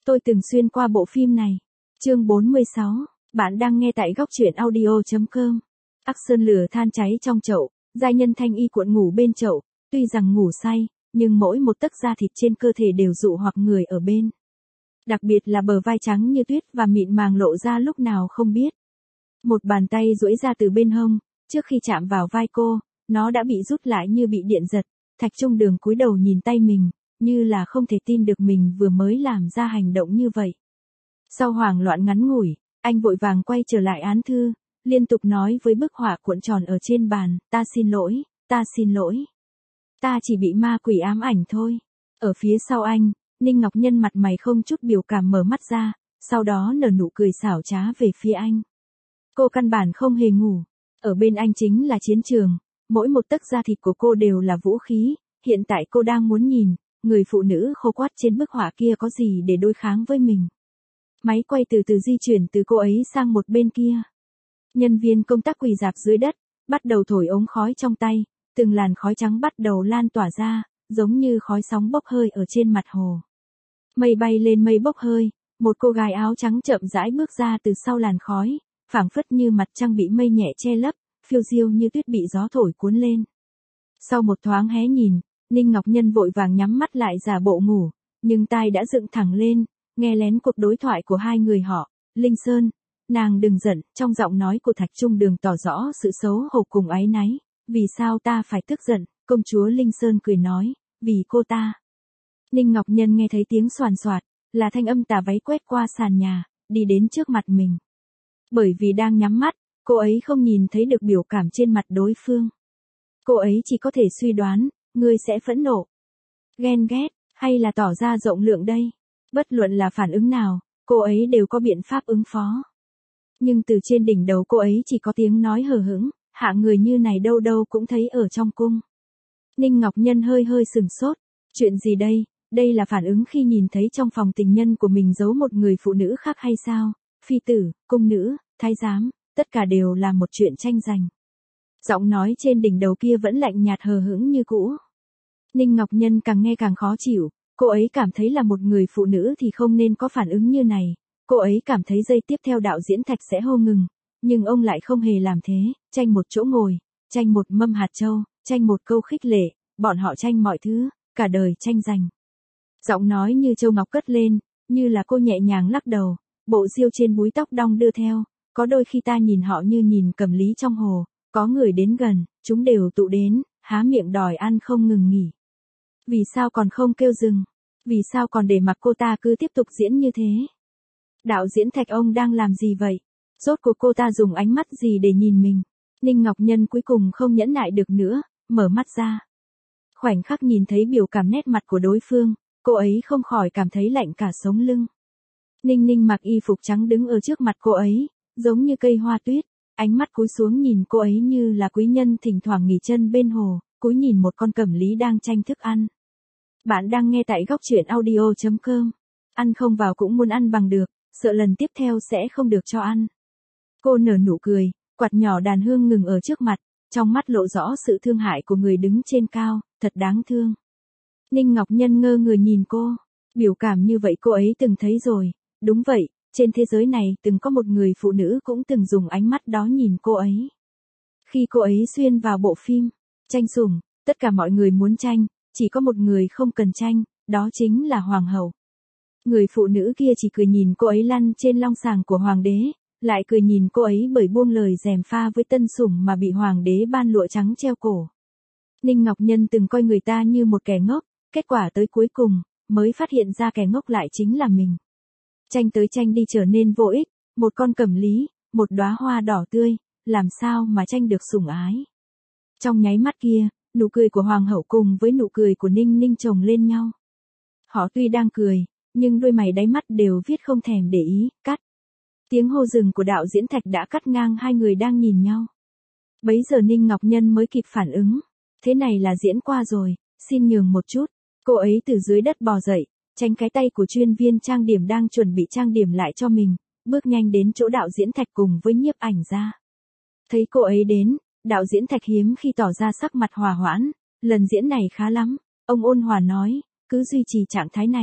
Tôi từng xuyên qua bộ phim này. Chương 46, bạn đang nghe tại góc truyện audio.com. Action lửa than cháy trong chậu, giai nhân thanh y cuộn ngủ bên chậu, tuy rằng ngủ say, nhưng mỗi một tấc da thịt trên cơ thể đều dụ hoặc người ở bên. Đặc biệt là bờ vai trắng như tuyết và mịn màng lộ ra lúc nào không biết. Một bàn tay duỗi ra từ bên hông, trước khi chạm vào vai cô, nó đã bị rút lại như bị điện giật. Thạch Trung Đường cúi đầu nhìn tay mình, như là không thể tin được mình vừa mới làm ra hành động như vậy. Sau hoảng loạn ngắn ngủi, anh vội vàng quay trở lại án thư, liên tục nói với bức họa cuộn tròn ở trên bàn, ta xin lỗi, ta xin lỗi. Ta chỉ bị ma quỷ ám ảnh thôi. Ở phía sau anh, Ninh Ngọc Nhân mặt mày không chút biểu cảm mở mắt ra, sau đó nở nụ cười xảo trá về phía anh. Cô căn bản không hề ngủ. Ở bên anh chính là chiến trường, mỗi một tấc da thịt của cô đều là vũ khí, hiện tại cô đang muốn nhìn, người phụ nữ khô quắt trên bức họa kia có gì để đối kháng với mình. Máy quay từ từ di chuyển từ cô ấy sang một bên kia. Nhân viên công tác quỳ rạp dưới đất, bắt đầu thổi ống khói trong tay, từng làn khói trắng bắt đầu lan tỏa ra, giống như khói sóng bốc hơi ở trên mặt hồ. Mây bay lên mây bốc hơi, một cô gái áo trắng chậm rãi bước ra từ sau làn khói, phảng phất như mặt trăng bị mây nhẹ che lấp, phiêu diêu như tuyết bị gió thổi cuốn lên. Sau một thoáng hé nhìn, Ninh Ngọc Nhân vội vàng nhắm mắt lại giả bộ ngủ, nhưng tai đã dựng thẳng lên, nghe lén cuộc đối thoại của hai người họ. Linh Sơn, nàng đừng giận, trong giọng nói của Thạch Trung Đường tỏ rõ sự xấu hổ cùng áy náy. Vì sao ta phải tức giận? Công chúa Linh Sơn cười nói, vì cô ta. Ninh Ngọc Nhân nghe thấy tiếng xoàn xoạt, là thanh âm tà váy quét qua sàn nhà, đi đến trước mặt mình. Bởi vì đang nhắm mắt, cô ấy không nhìn thấy được biểu cảm trên mặt đối phương. Cô ấy chỉ có thể suy đoán, ngươi sẽ phẫn nộ, ghen ghét, hay là tỏ ra rộng lượng đây. Bất luận là phản ứng nào, cô ấy đều có biện pháp ứng phó. Nhưng từ trên đỉnh đầu cô ấy chỉ có tiếng nói hờ hững, hạng người như này đâu đâu cũng thấy ở trong cung. Ninh Ngọc Nhân hơi sừng sốt, chuyện gì đây, đây là phản ứng khi nhìn thấy trong phòng tình nhân của mình giấu một người phụ nữ khác hay sao? Phi tử, cung nữ, thái giám, tất cả đều là một chuyện tranh giành. Giọng nói trên đỉnh đầu kia vẫn lạnh nhạt hờ hững như cũ. Ninh Ngọc Nhân càng nghe càng khó chịu, cô ấy cảm thấy là một người phụ nữ thì không nên có phản ứng như này. Cô ấy cảm thấy giây tiếp theo đạo diễn Thạch sẽ hô ngừng, nhưng ông lại không hề làm thế, tranh một chỗ ngồi, tranh một mâm hạt châu, tranh một câu khích lệ, bọn họ tranh mọi thứ, cả đời tranh giành. Giọng nói như châu ngọc cất lên, như là cô nhẹ nhàng lắc đầu, bộ diêu trên búi tóc đong đưa theo, có đôi khi ta nhìn họ như nhìn cẩm lý trong hồ, có người đến gần, chúng đều tụ đến, há miệng đòi ăn không ngừng nghỉ. Vì sao còn không kêu dừng? Vì sao còn để mặc cô ta cứ tiếp tục diễn như thế? Đạo diễn Thạch ông đang làm gì vậy? Rốt cuộc cô ta dùng ánh mắt gì để nhìn mình? Ninh Ngọc Nhân cuối cùng không nhẫn nại được nữa, mở mắt ra. Khoảnh khắc nhìn thấy biểu cảm nét mặt của đối phương, cô ấy không khỏi cảm thấy lạnh cả sống lưng. Ninh Ninh mặc y phục trắng đứng ở trước mặt cô ấy, giống như cây hoa tuyết, ánh mắt cúi xuống nhìn cô ấy như là quý nhân thỉnh thoảng nghỉ chân bên hồ, cúi nhìn một con cẩm lý đang tranh thức ăn. Bạn đang nghe tại góc truyện audio.com. Ăn không vào cũng muốn ăn bằng được, sợ lần tiếp theo sẽ không được cho ăn. Cô nở nụ cười, quạt nhỏ đàn hương ngừng ở trước mặt, trong mắt lộ rõ sự thương hại của người đứng trên cao, thật đáng thương. Ninh Ngọc Nhân ngơ người nhìn cô, biểu cảm như vậy cô ấy từng thấy rồi, đúng vậy, trên thế giới này từng có một người phụ nữ cũng từng dùng ánh mắt đó nhìn cô ấy. Khi cô ấy xuyên vào bộ phim, tranh sủng, tất cả mọi người muốn tranh, chỉ có một người không cần tranh, đó chính là Hoàng hậu. Người phụ nữ kia chỉ cười nhìn cô ấy lăn trên long sàng của Hoàng đế, lại cười nhìn cô ấy bởi buông lời gièm pha với tân sủng mà bị Hoàng đế ban lụa trắng treo cổ. Ninh Ngọc Nhân từng coi người ta như một kẻ ngốc, kết quả tới cuối cùng, mới phát hiện ra kẻ ngốc lại chính là mình. Tranh tới tranh đi trở nên vô ích, một con cẩm lý, một đóa hoa đỏ tươi, làm sao mà tranh được sủng ái. Trong nháy mắt kia, nụ cười của Hoàng hậu cùng với nụ cười của Ninh Ninh chồng lên nhau. Họ tuy đang cười, nhưng đôi mày đáy mắt đều viết không thèm để ý, cắt. Tiếng hô dừng của đạo diễn Thạch đã cắt ngang hai người đang nhìn nhau. Bấy giờ Ninh Ngọc Nhân mới kịp phản ứng. Thế này là diễn qua rồi, xin nhường một chút. Cô ấy từ dưới đất bò dậy, tránh cái tay của chuyên viên trang điểm đang chuẩn bị trang điểm lại cho mình, bước nhanh đến chỗ đạo diễn Thạch cùng với nhiếp ảnh ra. Thấy cô ấy đến, đạo diễn Thạch hiếm khi tỏ ra sắc mặt hòa hoãn, lần diễn này khá lắm, ông ôn hòa nói, cứ duy trì trạng thái này,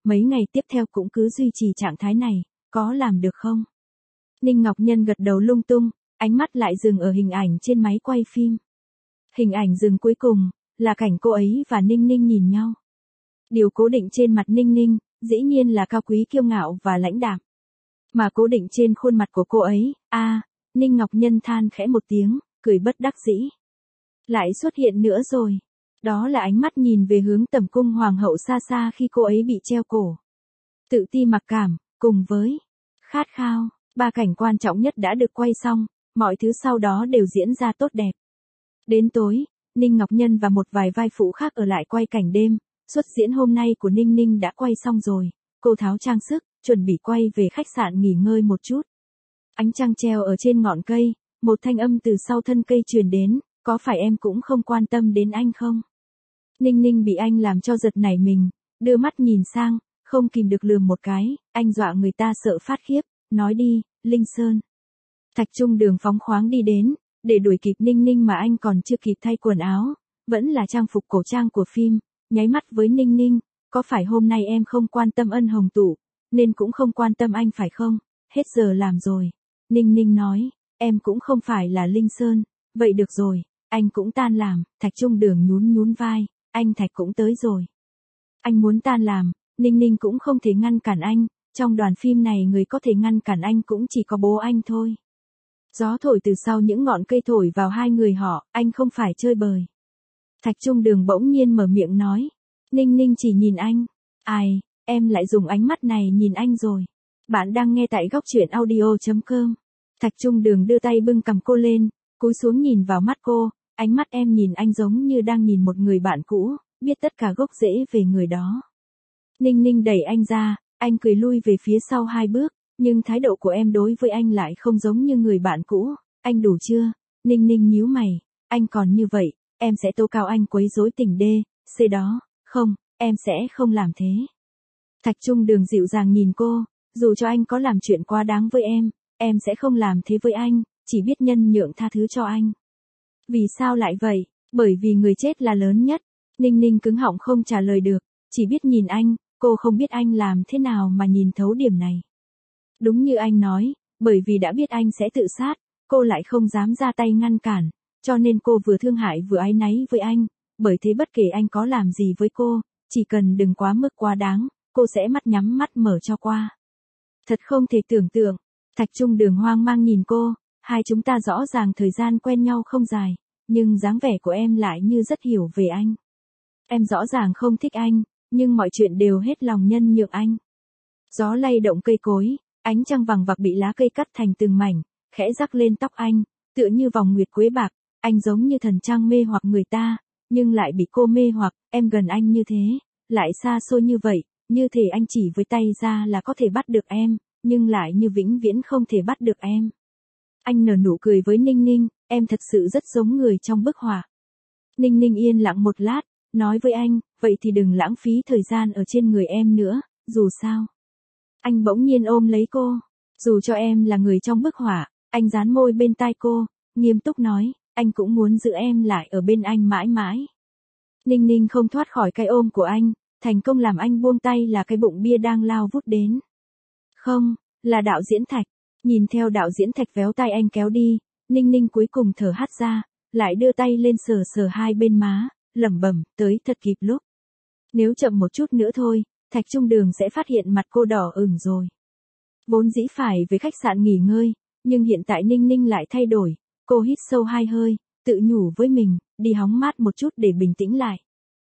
mấy ngày tiếp theo cũng cứ duy trì trạng thái này, có làm được không? Ninh Ngọc Nhân gật đầu lung tung, ánh mắt lại dừng ở hình ảnh trên máy quay phim. Hình ảnh dừng cuối cùng, là cảnh cô ấy và Ninh Ninh nhìn nhau. Điều cố định trên mặt Ninh Ninh, dĩ nhiên là cao quý kiêu ngạo và lãnh đạm. Mà cố định trên khuôn mặt của cô ấy, Ninh Ngọc Nhân than khẽ một tiếng, cười bất đắc dĩ. Lại xuất hiện nữa rồi. Đó là ánh mắt nhìn về hướng tầm cung hoàng hậu xa xa khi cô ấy bị treo cổ. Tự ti mặc cảm, cùng với khát khao, 3 cảnh quan trọng nhất đã được quay xong, mọi thứ sau đó đều diễn ra tốt đẹp. Đến tối, Ninh Ngọc Nhân và một vài vai phụ khác ở lại quay cảnh đêm, xuất diễn hôm nay của Ninh Ninh đã quay xong rồi, cô tháo trang sức, chuẩn bị quay về khách sạn nghỉ ngơi một chút. Ánh trăng treo ở trên ngọn cây, một thanh âm từ sau thân cây truyền đến, có phải em cũng không quan tâm đến anh không? Ninh Ninh bị anh làm cho giật nảy mình, đưa mắt nhìn sang, không kìm được lườm một cái, anh dọa người ta sợ phát khiếp, nói đi, Linh Sơn. Thạch Trung Đường phóng khoáng đi đến, để đuổi kịp Ninh Ninh mà anh còn chưa kịp thay quần áo, vẫn là trang phục cổ trang của phim, nháy mắt với Ninh Ninh, có phải hôm nay em không quan tâm ân hồng tụ, nên cũng không quan tâm anh phải không? Hết giờ làm rồi. Ninh Ninh nói, em cũng không phải là Linh Sơn, vậy được rồi, anh cũng tan làm, Thạch Trung Đường nhún nhún vai, anh Thạch cũng tới rồi. Anh muốn tan làm, Ninh Ninh cũng không thể ngăn cản anh, trong đoàn phim này người có thể ngăn cản anh cũng chỉ có bố anh thôi. Gió thổi từ sau những ngọn cây thổi vào hai người họ, anh không phải chơi bời. Thạch Trung Đường bỗng nhiên mở miệng nói. Ninh Ninh chỉ nhìn anh. Ai, em lại dùng ánh mắt này nhìn anh rồi. Bạn đang nghe tại góc truyện audio.com. Thạch Trung Đường đưa tay bưng cằm cô lên, cúi xuống nhìn vào mắt cô, ánh mắt em nhìn anh giống như đang nhìn một người bạn cũ, biết tất cả gốc rễ về người đó. Ninh Ninh đẩy anh ra, anh cười lui về phía sau 2 bước, nhưng thái độ của em đối với anh lại không giống như người bạn cũ, anh đủ chưa? Ninh Ninh nhíu mày, anh còn như vậy, em sẽ tố cáo anh quấy rối tình C đó, không, em sẽ không làm thế. Thạch Trung Đường dịu dàng nhìn cô, dù cho anh có làm chuyện quá đáng với em sẽ không làm thế với anh, chỉ biết nhân nhượng tha thứ cho anh. Vì sao lại vậy? Bởi vì người chết là lớn nhất. Ninh Ninh cứng họng không trả lời được, chỉ biết nhìn anh, cô không biết anh làm thế nào mà nhìn thấu điểm này. Đúng như anh nói, bởi vì đã biết anh sẽ tự sát, cô lại không dám ra tay ngăn cản, cho nên cô vừa thương hại vừa áy náy với anh, bởi thế bất kể anh có làm gì với cô, chỉ cần đừng quá mức quá đáng, cô sẽ mắt nhắm mắt mở cho qua. Thật không thể tưởng tượng. Thạch Trung Đường hoang mang nhìn cô, hai chúng ta rõ ràng thời gian quen nhau không dài, nhưng dáng vẻ của em lại như rất hiểu về anh. Em rõ ràng không thích anh, nhưng mọi chuyện đều hết lòng nhân nhượng anh. Gió lay động cây cối, ánh trăng vàng vặc bị lá cây cắt thành từng mảnh, khẽ rắc lên tóc anh, tựa như vòng nguyệt quế bạc, anh giống như thần trăng mê hoặc người ta, nhưng lại bị cô mê hoặc, em gần anh như thế, lại xa xôi như vậy, như thể anh chỉ với tay ra là có thể bắt được em, nhưng lại như vĩnh viễn không thể bắt được em. Anh nở nụ cười với Ninh Ninh, em thật sự rất giống người trong bức họa. Ninh Ninh yên lặng một lát, nói với anh, vậy thì đừng lãng phí thời gian ở trên người em nữa, dù sao. Anh bỗng nhiên ôm lấy cô, dù cho em là người trong bức họa, anh dán môi bên tai cô, nghiêm túc nói, anh cũng muốn giữ em lại ở bên anh mãi mãi. Ninh Ninh không thoát khỏi cái ôm của anh, thành công làm anh buông tay là cái bụng bia đang lao vút đến. Không, là đạo diễn Thạch. Nhìn theo đạo diễn Thạch véo tay anh kéo đi, Ninh Ninh cuối cùng thở hắt ra, lại đưa tay lên sờ sờ hai bên má, lẩm bẩm, tới thật kịp lúc. Nếu chậm một chút nữa thôi, Thạch Trung Đường sẽ phát hiện mặt cô đỏ ửng rồi. Vốn dĩ phải về khách sạn nghỉ ngơi, nhưng hiện tại Ninh Ninh lại thay đổi, cô hít sâu 2 hơi, tự nhủ với mình, đi hóng mát một chút để bình tĩnh lại.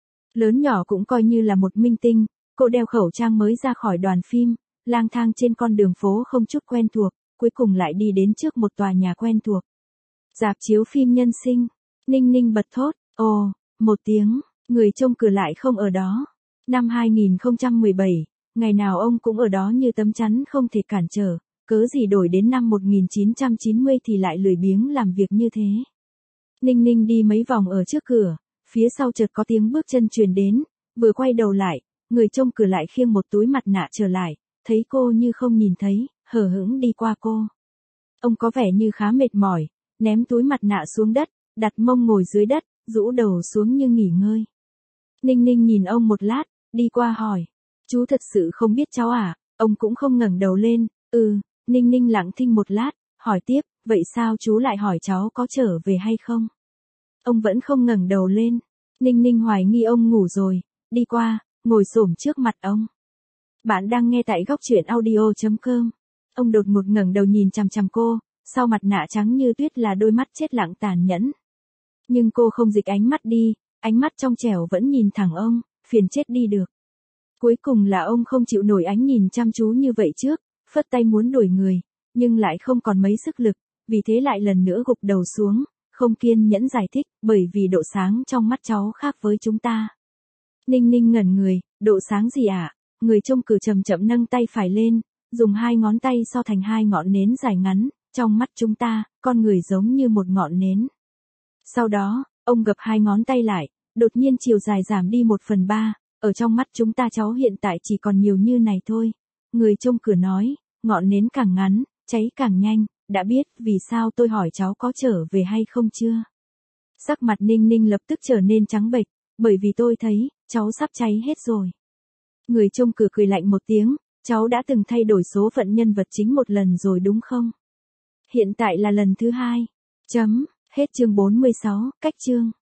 Lớn nhỏ cũng coi như là một minh tinh, cô đeo khẩu trang mới ra khỏi đoàn phim, lang thang trên con đường phố không chút quen thuộc, cuối cùng lại đi đến trước một tòa nhà quen thuộc. Rạp chiếu phim Nhân Sinh. Ninh Ninh bật thốt, ồ, một tiếng, người trông cửa lại không ở đó. Năm 2017, ngày nào ông cũng ở đó như tấm chắn không thể cản trở, cớ gì đổi đến năm 1990 thì lại lười biếng làm việc như thế. Ninh Ninh đi mấy vòng ở trước cửa, phía sau chợt có tiếng bước chân truyền đến, vừa quay đầu lại, người trông cửa lại khiêng một túi mặt nạ trở lại, thấy cô như không nhìn thấy, hờ hững đi qua cô. Ông có vẻ như khá mệt mỏi, ném túi mặt nạ xuống đất, đặt mông ngồi dưới đất, rũ đầu xuống như nghỉ ngơi. Ninh Ninh nhìn ông một lát, đi qua hỏi, Chú thật sự không biết cháu à? Ông cũng không ngẩng đầu lên. Ninh Ninh lặng thinh một lát, hỏi tiếp, vậy sao chú lại hỏi cháu có trở về hay không? Ông vẫn không ngẩng đầu lên. Ninh Ninh hoài nghi ông ngủ rồi, đi qua, ngồi xổm trước mặt ông. Bạn đang nghe tại góc truyện audio.com. Ông đột ngột ngẩng đầu nhìn chằm chằm cô, sau mặt nạ trắng như tuyết là đôi mắt chết lặng tàn nhẫn. Nhưng cô không dịch ánh mắt đi, ánh mắt trong trẻo vẫn nhìn thẳng ông, phiền chết đi được. Cuối cùng là ông không chịu nổi ánh nhìn chăm chú như vậy trước, phất tay muốn đuổi người, nhưng lại không còn mấy sức lực, vì thế lại lần nữa gục đầu xuống, không kiên nhẫn giải thích, bởi vì độ sáng trong mắt cháu khác với chúng ta. Ninh Ninh ngẩn người, độ sáng gì ạ? Người trông cử chậm chậm nâng tay phải lên, dùng hai ngón tay so thành hai ngọn nến dài ngắn, trong mắt chúng ta, con người giống như một ngọn nến. Sau đó, ông gập hai ngón tay lại, đột nhiên chiều dài giảm đi 1/3, ở trong mắt chúng ta cháu hiện tại chỉ còn nhiều như này thôi. Người trông cửa nói, ngọn nến càng ngắn, cháy càng nhanh, đã biết vì sao tôi hỏi cháu có trở về hay không chưa? Sắc mặt Ninh Ninh lập tức trở nên trắng bệch, bởi vì tôi thấy, cháu sắp cháy hết rồi. Người trông cửa cười lạnh một tiếng, cháu đã từng thay đổi số phận nhân vật chính một lần rồi đúng không? Hiện tại là lần thứ 2. Hết chương 46, cách chương.